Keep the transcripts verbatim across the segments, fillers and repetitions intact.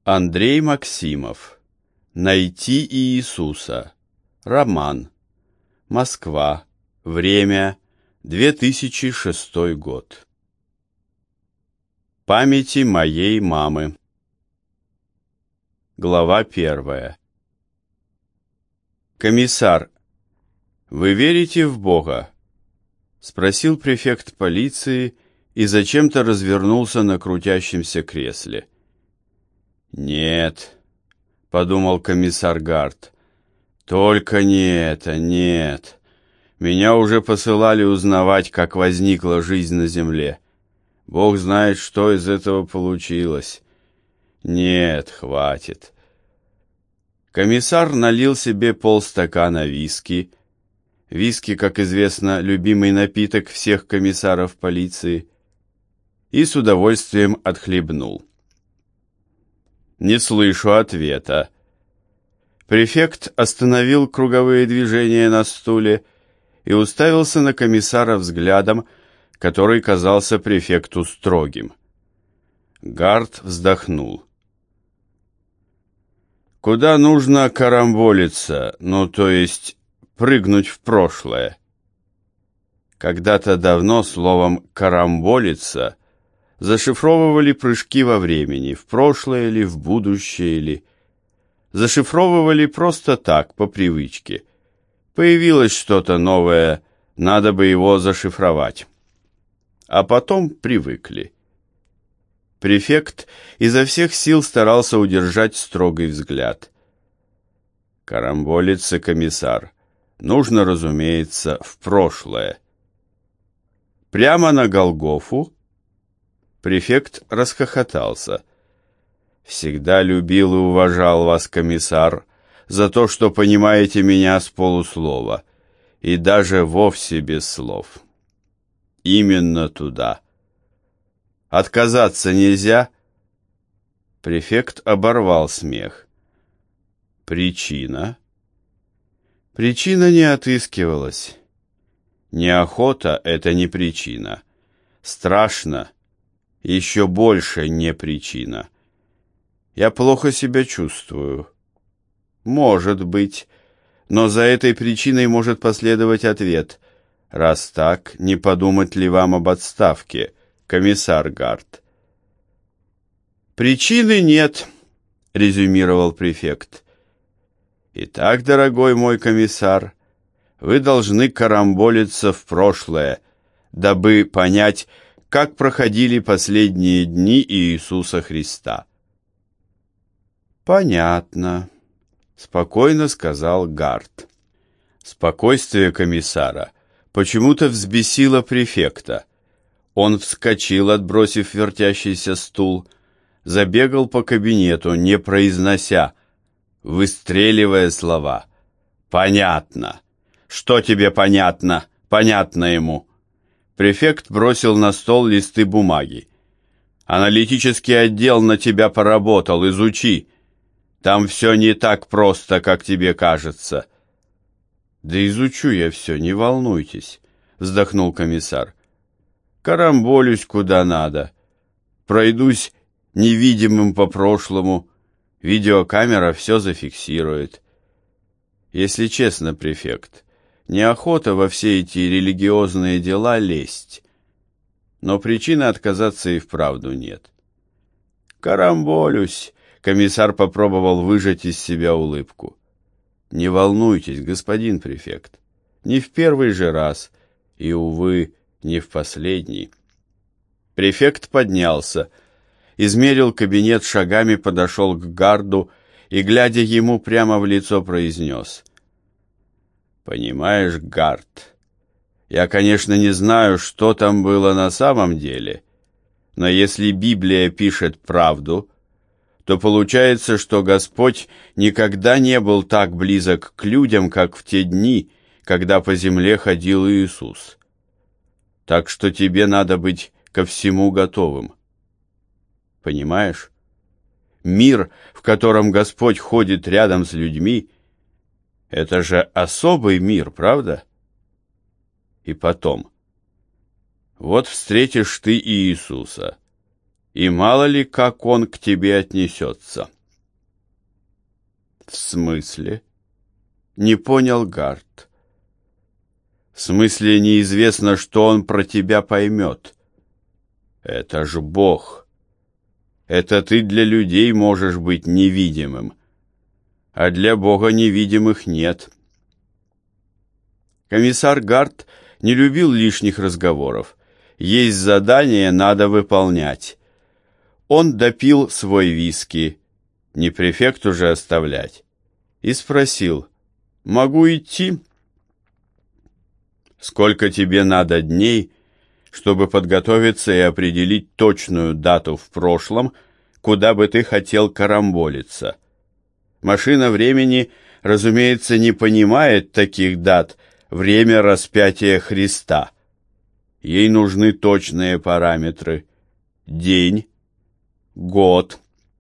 Андрей Максимов. Найти Иисуса. Роман. Москва. Время. две тысячи шестой год. Памяти моей мамы. Глава первая. Комиссар, вы верите в Бога? Спросил префект полиции и зачем-то развернулся на крутящемся кресле. Нет, подумал комиссар Гарт. Только не это, нет. Меня уже посылали узнавать, как возникла жизнь на земле. Бог знает, что из этого получилось. Нет, хватит. Комиссар налил себе полстакана виски. Виски, как известно, любимый напиток всех комиссаров полиции. И с удовольствием отхлебнул. Не слышу ответа. Префект остановил круговые движения на стуле и уставился на комиссара взглядом, который казался префекту строгим. Гарт вздохнул. Куда нужно карамболиться, ну, то есть прыгнуть в прошлое? Когда-то давно словом «карамболиться» зашифровывали прыжки во времени, в прошлое или в будущее или... Зашифровывали просто так, по привычке. Появилось что-то новое, надо бы его зашифровать. А потом привыкли. Префект изо всех сил старался удержать строгий взгляд. Карамболиться, комиссар, нужно, разумеется, в прошлое. Прямо на Голгофу? Префект расхохотался. Всегда любил и уважал вас, комиссар, за то, что понимаете меня с полуслова, и даже вовсе без слов. Именно туда. Отказаться нельзя? Префект оборвал смех. Причина? Причина не отыскивалась. Неохота — это не причина. Страшно — еще больше не причина. Я плохо себя чувствую. Может быть, но за этой причиной может последовать ответ. Раз так, не подумать ли вам об отставке, комиссар Гарт? Причины нет, резюмировал префект. Итак, дорогой мой комиссар, вы должны карамболиться в прошлое, дабы понять, как проходили последние дни Иисуса Христа. Понятно, спокойно сказал Гарт. Спокойствие комиссара почему-то взбесило префекта. Он вскочил, отбросив вертящийся стул, забегал по кабинету, не произнося, выстреливая слова. «Понятно! Что тебе понятно? Понятно ему!» Префект бросил на стол листы бумаги. «Аналитический отдел на тебя поработал, изучи. Там все не так просто, как тебе кажется». «Да изучу я все, не волнуйтесь», — вздохнул комиссар. «Карамболюсь куда надо. Пройдусь невидимым по прошлому. Видеокамера все зафиксирует. Если честно, префект, неохота во все эти религиозные дела лезть. Но причины отказаться и вправду нет». «Карамболюсь», — комиссар попробовал выжать из себя улыбку. «Не волнуйтесь, господин префект, не в первый же раз, и, увы, не в последний». Префект поднялся, измерил кабинет шагами, подошел к Гарду и, глядя ему прямо в лицо, произнес. «Понимаешь, Гард, я, конечно, не знаю, что там было на самом деле, но если Библия пишет правду, то получается, что Господь никогда не был так близок к людям, как в те дни, когда по земле ходил Иисус. Так что тебе надо быть ко всему готовым. Понимаешь? Мир, в котором Господь ходит рядом с людьми, это же особый мир, правда? И потом, вот встретишь ты Иисуса, и мало ли, как он к тебе отнесется». «В смысле?» — не понял Гарт. «В смысле, неизвестно, что он про тебя поймет. Это ж Бог. Это ты для людей можешь быть невидимым, а для Бога невидимых нет». Комиссар Гарт не любил лишних разговоров. Есть задание, надо выполнять. Он допил свой виски, не префекту же оставлять, и спросил: «Могу идти?» «Сколько тебе надо дней, чтобы подготовиться и определить точную дату в прошлом, куда бы ты хотел карамболиться? Машина времени, разумеется, не понимает таких дат, время распятия Христа. Ей нужны точные параметры. День, год».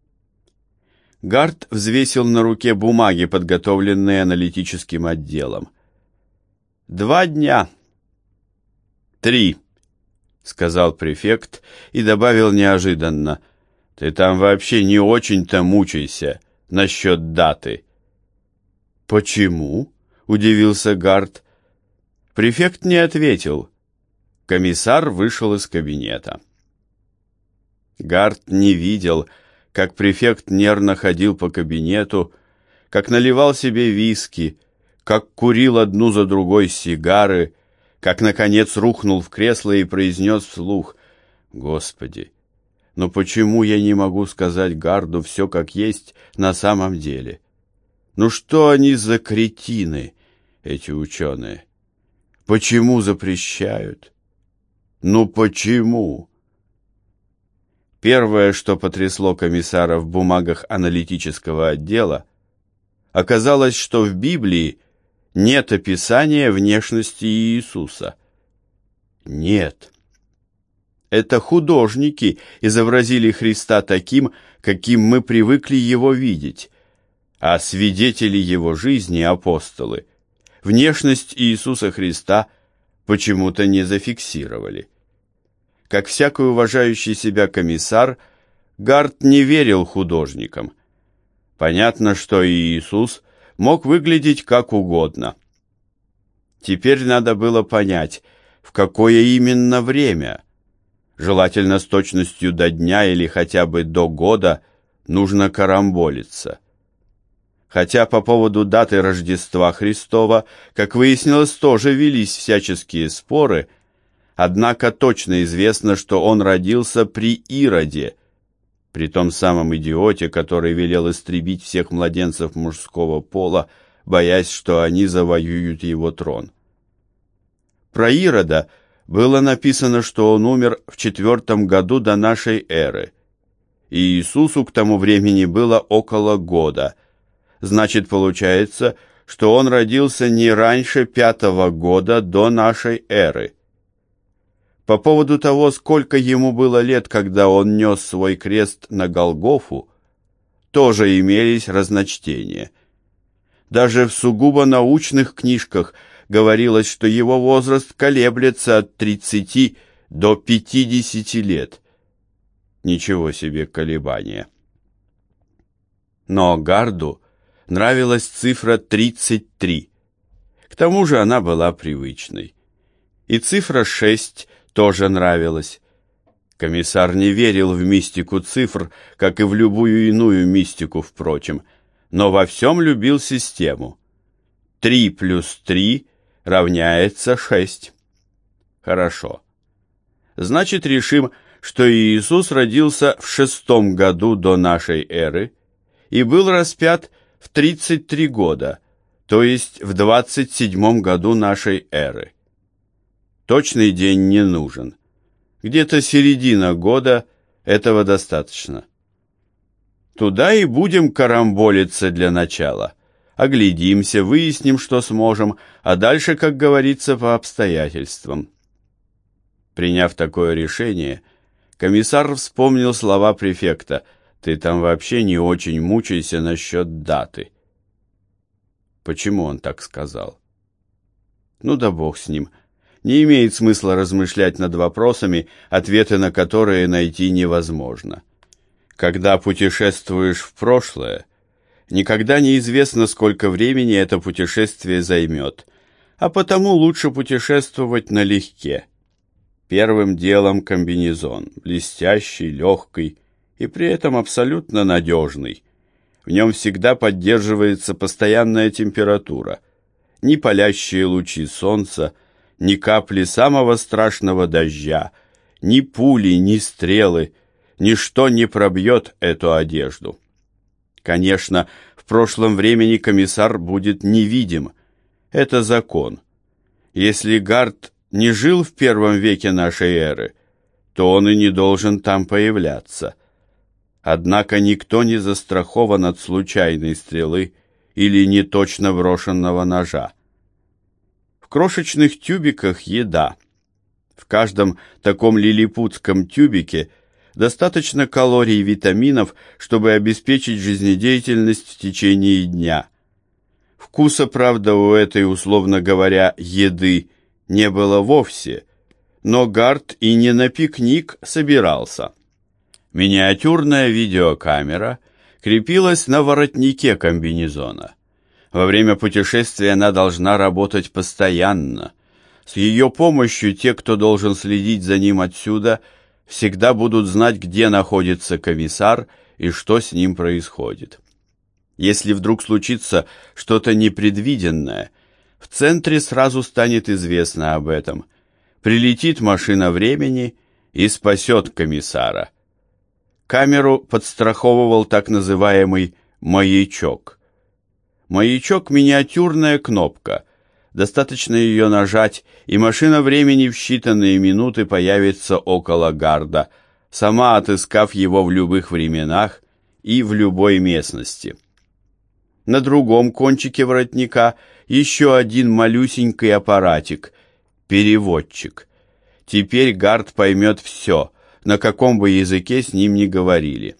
Гарт взвесил на руке бумаги, подготовленные аналитическим отделом. «Два дня». «Три», — сказал префект и добавил неожиданно: «Ты там вообще не очень-то мучайся насчет даты». «Почему?» — удивился Гарт. Префект не ответил. Комиссар вышел из кабинета. Гарт не видел, как префект нервно ходил по кабинету, как наливал себе виски, как курил одну за другой сигары, как, наконец, рухнул в кресло и произнес вслух: «Господи, но почему я не могу сказать Гарду все как есть на самом деле? Ну что они за кретины, эти ученые? Почему запрещают? Ну почему?» Первое, что потрясло комиссара в бумагах аналитического отдела, оказалось, что в Библии нет описания внешности Иисуса. Нет. Это художники изобразили Христа таким, каким мы привыкли его видеть, а свидетели его жизни, апостолы, внешность Иисуса Христа почему-то не зафиксировали. Как всякий уважающий себя комиссар, Гарт не верил художникам. Понятно, что Иисус мог выглядеть как угодно. Теперь надо было понять, в какое именно время. Желательно с точностью до дня или хотя бы до года нужно карамболиться. Хотя по поводу даты Рождества Христова, как выяснилось, тоже велись всяческие споры, однако точно известно, что он родился при Ироде, при том самом идиоте, который велел истребить всех младенцев мужского пола, боясь, что они завоюют его трон. Про Ирода было написано, что он умер в четвертом году до нашей эры, и Иисусу к тому времени было около года. Значит, получается, что он родился не раньше пятого года до нашей эры. По поводу того, сколько ему было лет, когда он нес свой крест на Голгофу, тоже имелись разночтения. Даже в сугубо научных книжках говорилось, что его возраст колеблется от тридцати до пятидесяти лет. Ничего себе колебания. Но Гарду нравилась цифра тридцать три. К тому же она была привычной. И цифра шесть тоже нравилась. Комиссар не верил в мистику цифр, как и в любую иную мистику, впрочем, но во всем любил систему. Три плюс три равняется шесть. Хорошо. Значит, решим, что Иисус родился в шестом году до нашей эры и был распят в тридцать три года, то есть в двадцать седьмом году нашей эры. Точный день не нужен. Где-то середина года, этого достаточно. Туда и будем карамболиться для начала. Оглядимся, выясним, что сможем, а дальше, как говорится, по обстоятельствам. Приняв такое решение, комиссар вспомнил слова префекта: «Ты там вообще не очень мучайся насчет даты». Почему он так сказал? Ну да бог с ним. Не имеет смысла размышлять над вопросами, ответы на которые найти невозможно. Когда путешествуешь в прошлое, никогда не известно, сколько времени это путешествие займет, а потому лучше путешествовать налегке. Первым делом комбинезон, блестящий, легкий и при этом абсолютно надежный. В нем всегда поддерживается постоянная температура. Ни палящие лучи солнца, ни капли самого страшного дождя, ни пули, ни стрелы, ничто не пробьет эту одежду. Конечно, в прошлом времени комиссар будет невидим. Это закон. Если Гард не жил в первом веке нашей эры, то он и не должен там появляться. Однако никто не застрахован от случайной стрелы или неточно брошенного ножа. В крошечных тюбиках еда. В каждом таком лилипутском тюбике достаточно калорий и витаминов, чтобы обеспечить жизнедеятельность в течение дня. Вкуса, правда, у этой, условно говоря, еды не было вовсе, но Гард и не на пикник собирался. Миниатюрная видеокамера крепилась на воротнике комбинезона. Во время путешествия она должна работать постоянно. С ее помощью те, кто должен следить за ним отсюда, всегда будут знать, где находится комиссар и что с ним происходит. Если вдруг случится что-то непредвиденное, в центре сразу станет известно об этом. Прилетит машина времени и спасет комиссара. Камеру подстраховывал так называемый маячок. Маячок — миниатюрная кнопка. Достаточно ее нажать, и машина времени в считанные минуты появится около Гарда, сама отыскав его в любых временах и в любой местности. На другом кончике воротника еще один малюсенький аппаратик — переводчик. Теперь Гард поймет все, на каком бы языке с ним ни говорили.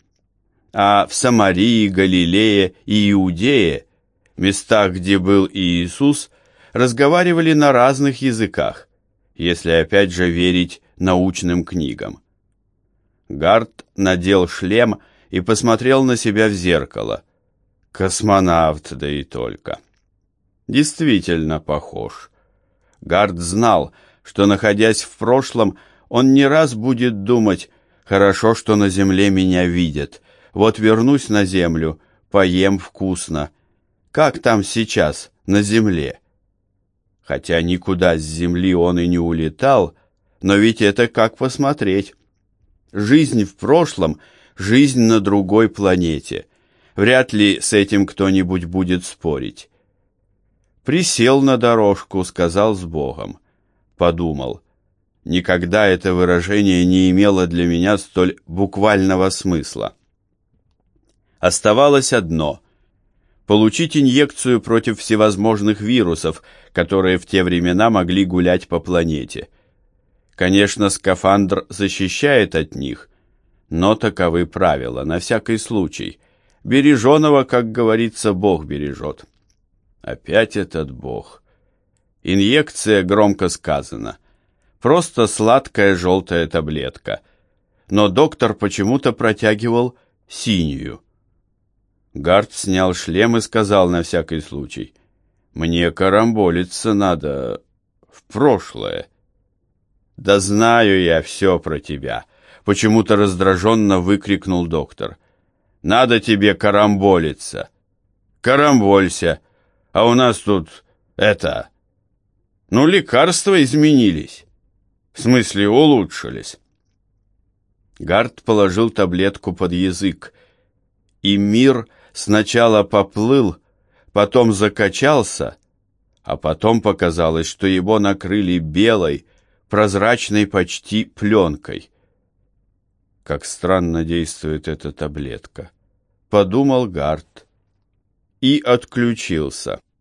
А в Самарии, Галилее и Иудее, местах, где был Иисус, разговаривали на разных языках, если опять же верить научным книгам. Гард надел шлем и посмотрел на себя в зеркало. Космонавт, да и только. Действительно похож. Гард знал, что, находясь в прошлом, он не раз будет думать: хорошо, что на земле меня видят. Вот вернусь на землю, поем вкусно. Как там сейчас, на земле? Хотя никуда с земли он и не улетал, но ведь это как посмотреть. Жизнь в прошлом, жизнь на другой планете. Вряд ли с этим кто-нибудь будет спорить. Присел на дорожку, сказал с Богом. Подумал: никогда это выражение не имело для меня столь буквального смысла. Оставалось одно — получить инъекцию против всевозможных вирусов, которые в те времена могли гулять по планете. Конечно, скафандр защищает от них, но таковы правила, на всякий случай. Береженого, как говорится, Бог бережет. Опять этот Бог. Инъекция, громко сказано. Просто сладкая желтая таблетка. Но доктор почему-то протягивал синюю. Гард снял шлем и сказал на всякий случай: «Мне карамболиться надо в прошлое». «Да знаю я все про тебя», — почему-то раздраженно выкрикнул доктор. «Надо тебе карамболиться. Карамболься, а у нас тут это... Ну, лекарства изменились. В смысле, улучшились». Гард положил таблетку под язык, и мир сначала поплыл, потом закачался, а потом показалось, что его накрыли белой, прозрачной почти пленкой. Как странно действует эта таблетка, подумал Гард и отключился.